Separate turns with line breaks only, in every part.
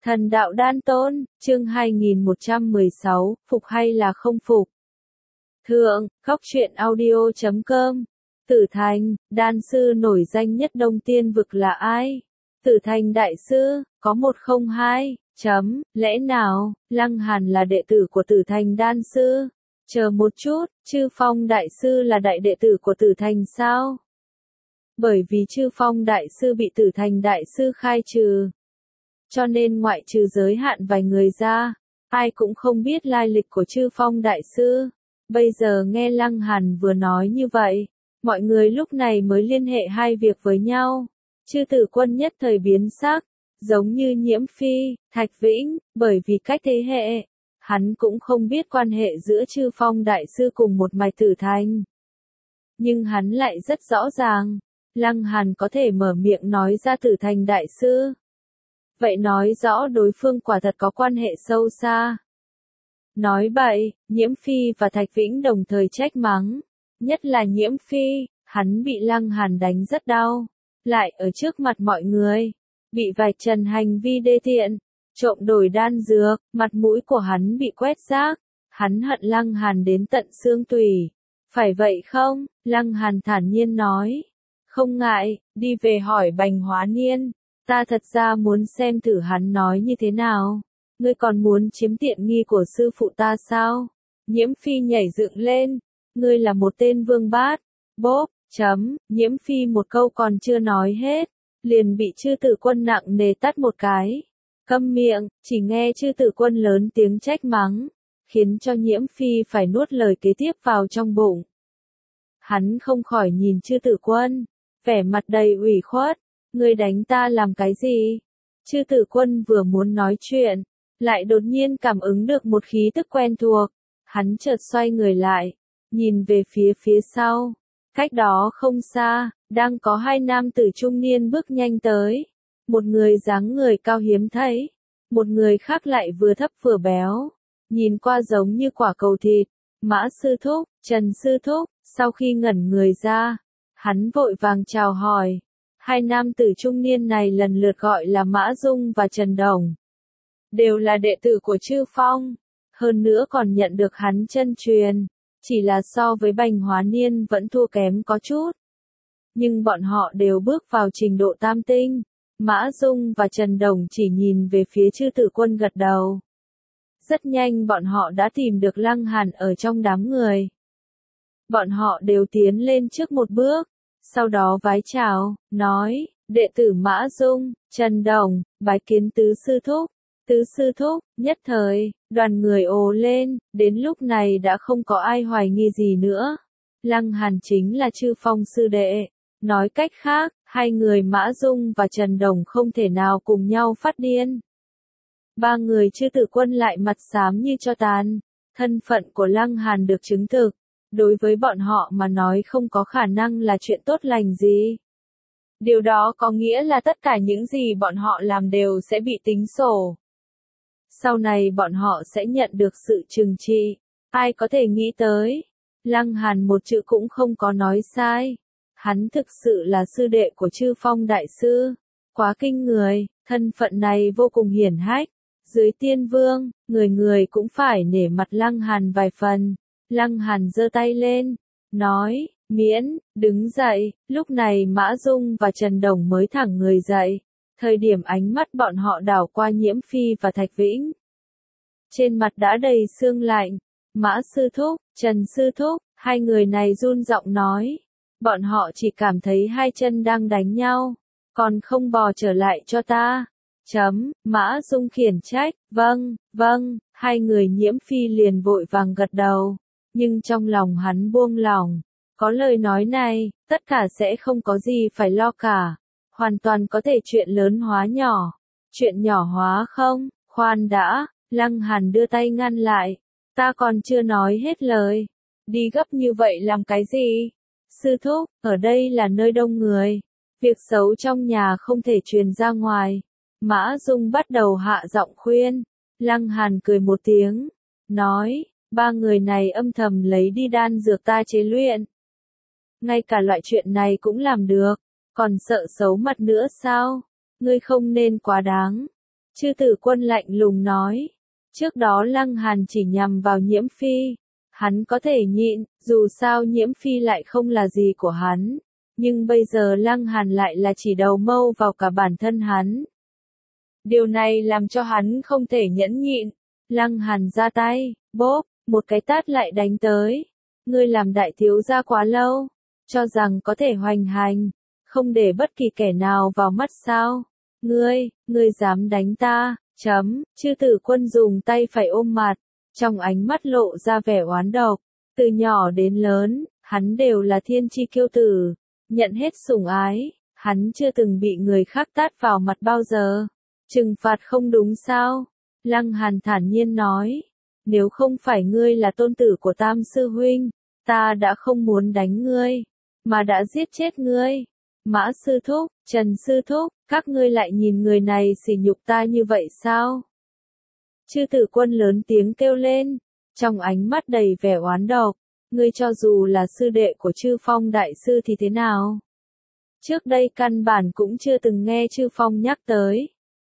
Thần đạo đan tôn, chương 2116, phục hay là không phục? Thượng, góc truyện audio.com. Tử Thành, đan sư nổi danh nhất Đông Tiên vực là ai? Tử Thành đại sư, có 102, lẽ nào, Lăng Hàn là đệ tử của Tử Thành đan sư? Chờ một chút, Chư Phong đại sư là đại đệ tử của Tử Thành sao? Bởi vì Chư Phong đại sư bị Tử Thành đại sư khai trừ, cho nên ngoại trừ giới hạn vài người ra, ai cũng không biết lai lịch của Chư Phong đại sư. Bây giờ nghe Lăng Hàn vừa nói như vậy, mọi người lúc này mới liên hệ hai việc với nhau. Chư Tử Quân nhất thời biến sắc, giống như Nhiễm Phi, Thạch Vĩnh, bởi vì cách thế hệ, hắn cũng không biết quan hệ giữa Chư Phong đại sư cùng một mạch Tử Thành. Nhưng hắn lại rất rõ ràng, Lăng Hàn có thể mở miệng nói ra Tử Thành đại sư. Vậy nói rõ đối phương quả thật có quan hệ sâu xa. Nói bậy, Nhiễm Phi và Thạch Vĩnh đồng thời trách mắng. Nhất là Nhiễm Phi, hắn bị Lăng Hàn đánh rất đau. Lại ở trước mặt mọi người, bị vạch trần hành vi đê tiện, trộm đổi đan dược, mặt mũi của hắn bị quét rác. Hắn hận Lăng Hàn đến tận xương tủy. Phải vậy không? Lăng Hàn thản nhiên nói. Không ngại, đi về hỏi Bành Hóa Niên. Ta thật ra muốn xem thử hắn nói như thế nào. Ngươi còn muốn chiếm tiện nghi của sư phụ ta sao? Nhiễm Phi nhảy dựng lên. Ngươi là một tên vương bát. Bốp, Nhiễm Phi một câu còn chưa nói hết, liền bị Chư Tử Quân nặng nề tát một cái. Câm miệng, chỉ nghe Chư Tử Quân lớn tiếng trách mắng, khiến cho Nhiễm Phi phải nuốt lời kế tiếp vào trong bụng. Hắn không khỏi nhìn Chư Tử Quân, vẻ mặt đầy ủy khuất. Ngươi đánh ta làm cái gì? Chư Tử Quân vừa muốn nói chuyện, lại đột nhiên cảm ứng được một khí tức quen thuộc. Hắn chợt xoay người lại, nhìn về phía sau. Cách đó không xa, đang có hai nam tử trung niên bước nhanh tới. Một người dáng người cao hiếm thấy, một người khác lại vừa thấp vừa béo, nhìn qua giống như quả cầu thịt. Mã sư thúc, Trần sư thúc, sau khi ngẩn người ra, hắn vội vàng chào hỏi. Hai nam tử trung niên này lần lượt gọi là Mã Dung và Trần Đồng. Đều là đệ tử của Chư Phong, hơn nữa còn nhận được hắn chân truyền, chỉ là so với Bành Hóa Niên vẫn thua kém có chút. Nhưng bọn họ đều bước vào trình độ tam tinh. Mã Dung và Trần Đồng chỉ nhìn về phía Chư Tử Quân gật đầu. Rất nhanh bọn họ đã tìm được Lăng Hàn ở trong đám người. Bọn họ đều tiến lên trước một bước. Sau đó vái chào, nói, đệ tử Mã Dung, Trần Đồng, bái kiến tứ sư thúc. Tứ sư thúc, nhất thời, đoàn người ồ lên, đến lúc này đã không có ai hoài nghi gì nữa. Lăng Hàn chính là Chư Phong sư đệ. Nói cách khác, hai người Mã Dung và Trần Đồng không thể nào cùng nhau phát điên. Ba người Chư Tử Quân lại mặt xám như tro tàn. Thân phận của Lăng Hàn được chứng thực. Đối với bọn họ mà nói không có khả năng là chuyện tốt lành gì. Điều đó có nghĩa là tất cả những gì bọn họ làm đều sẽ bị tính sổ. Sau này bọn họ sẽ nhận được sự trừng trị. Ai có thể nghĩ tới. Lăng Hàn một chữ cũng không có nói sai. Hắn thực sự là sư đệ của Chư Phong đại sư. Quá kinh người, thân phận này vô cùng hiển hách. Dưới tiên vương, người người cũng phải nể mặt Lăng Hàn vài phần. Lăng Hàn giơ tay lên, nói, miễn, đứng dậy. Lúc này Mã Dung và Trần Đồng mới thẳng người dậy. Thời điểm ánh mắt bọn họ đảo qua Nhiễm Phi và Thạch Vĩnh. Trên mặt đã đầy sương lạnh. Mã sư thúc, Trần sư thúc, hai người này run giọng nói. Bọn họ chỉ cảm thấy hai chân đang đánh nhau. Còn không bò trở lại cho ta. Mã Dung khiển trách, vâng, hai người Nhiễm Phi liền vội vàng gật đầu. Nhưng trong lòng hắn buông lỏng. Có lời nói này, tất cả sẽ không có gì phải lo cả. Hoàn toàn có thể chuyện lớn hóa nhỏ. Chuyện nhỏ hóa không? Khoan đã, Lăng Hàn đưa tay ngăn lại. Ta còn chưa nói hết lời. Đi gấp như vậy làm cái gì? Sư thúc, ở đây là nơi đông người. Việc xấu trong nhà không thể truyền ra ngoài. Mã Dung bắt đầu hạ giọng khuyên. Lăng Hàn cười một tiếng. Nói, ba người này âm thầm lấy đi đan dược ta chế luyện. Ngay cả loại chuyện này cũng làm được. Còn sợ xấu mặt nữa sao? Ngươi không nên quá đáng. Chư Tử Quân lạnh lùng nói. Trước đó Lăng Hàn chỉ nhằm vào Nhiễm Phi. Hắn có thể nhịn, dù sao Nhiễm Phi lại không là gì của hắn. Nhưng bây giờ Lăng Hàn lại là chỉ đầu mâu vào cả bản thân hắn. Điều này làm cho hắn không thể nhẫn nhịn. Lăng Hàn ra tay, bốp, một cái tát lại đánh tới. Ngươi làm đại thiếu gia quá lâu, cho rằng có thể hoành hành, không để bất kỳ kẻ nào vào mắt sao? Ngươi dám đánh ta, Chư Tử Quân dùng tay phải ôm mặt, trong ánh mắt lộ ra vẻ oán độc. Từ nhỏ đến lớn, hắn đều là thiên chi kiêu tử, nhận hết sủng ái, hắn chưa từng bị người khác tát vào mặt bao giờ. Trừng phạt không đúng sao? Lăng Hàn thản nhiên nói, nếu không phải ngươi là tôn tử của Tam sư huynh, ta đã không muốn đánh ngươi, mà đã giết chết ngươi. Mã sư thúc, Trần sư thúc, các ngươi lại nhìn người này sỉ nhục ta như vậy sao? Chư Tử Quân lớn tiếng kêu lên, trong ánh mắt đầy vẻ oán độc, ngươi cho dù là sư đệ của Chư Phong đại sư thì thế nào? Trước đây căn bản cũng chưa từng nghe Chư Phong nhắc tới.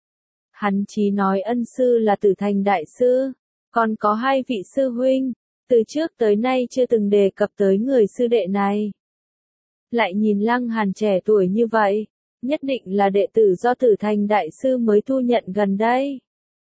Hắn chỉ nói ân sư là Tử Thành đại sư, còn có 2 vị sư huynh, từ trước tới nay chưa từng đề cập tới người sư đệ này. Lại nhìn Lăng Hàn trẻ tuổi như vậy, nhất định là đệ tử do Tử Thành đại sư mới thu nhận gần đây.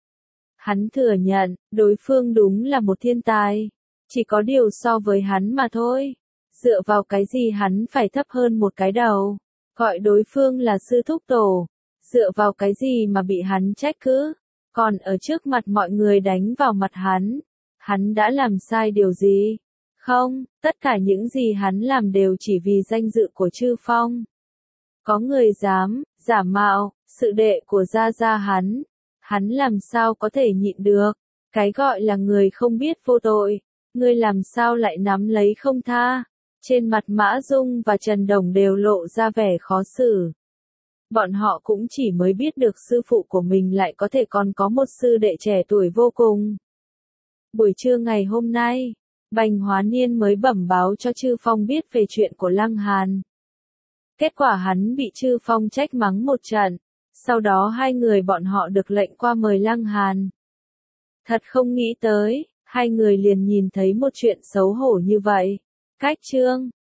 Hắn thừa nhận, đối phương đúng là một thiên tài, chỉ có điều so với hắn mà thôi. Dựa vào cái gì hắn phải thấp hơn một cái đầu, gọi đối phương là sư thúc tổ, dựa vào cái gì mà bị hắn trách cứ, còn ở trước mặt mọi người đánh vào mặt hắn đã làm sai điều gì? Không, tất cả những gì hắn làm đều chỉ vì danh dự của Chư Phong. Có người dám giả mạo sự đệ của gia gia hắn làm sao có thể nhịn được? Cái gọi là người không biết vô tội, ngươi làm sao lại nắm lấy không tha? Trên mặt Mã Dung và Trần Đồng đều lộ ra vẻ khó xử. Bọn họ cũng chỉ mới biết được sư phụ của mình lại có thể còn có một sư đệ trẻ tuổi vô cùng. Buổi trưa ngày hôm nay, Bành Hóa Niên mới bẩm báo cho Chư Phong biết về chuyện của Lăng Hàn. Kết quả hắn bị Chư Phong trách mắng một trận, sau đó 2 người bọn họ được lệnh qua mời Lăng Hàn. Thật không nghĩ tới, 2 người liền nhìn thấy một chuyện xấu hổ như vậy. Cách chương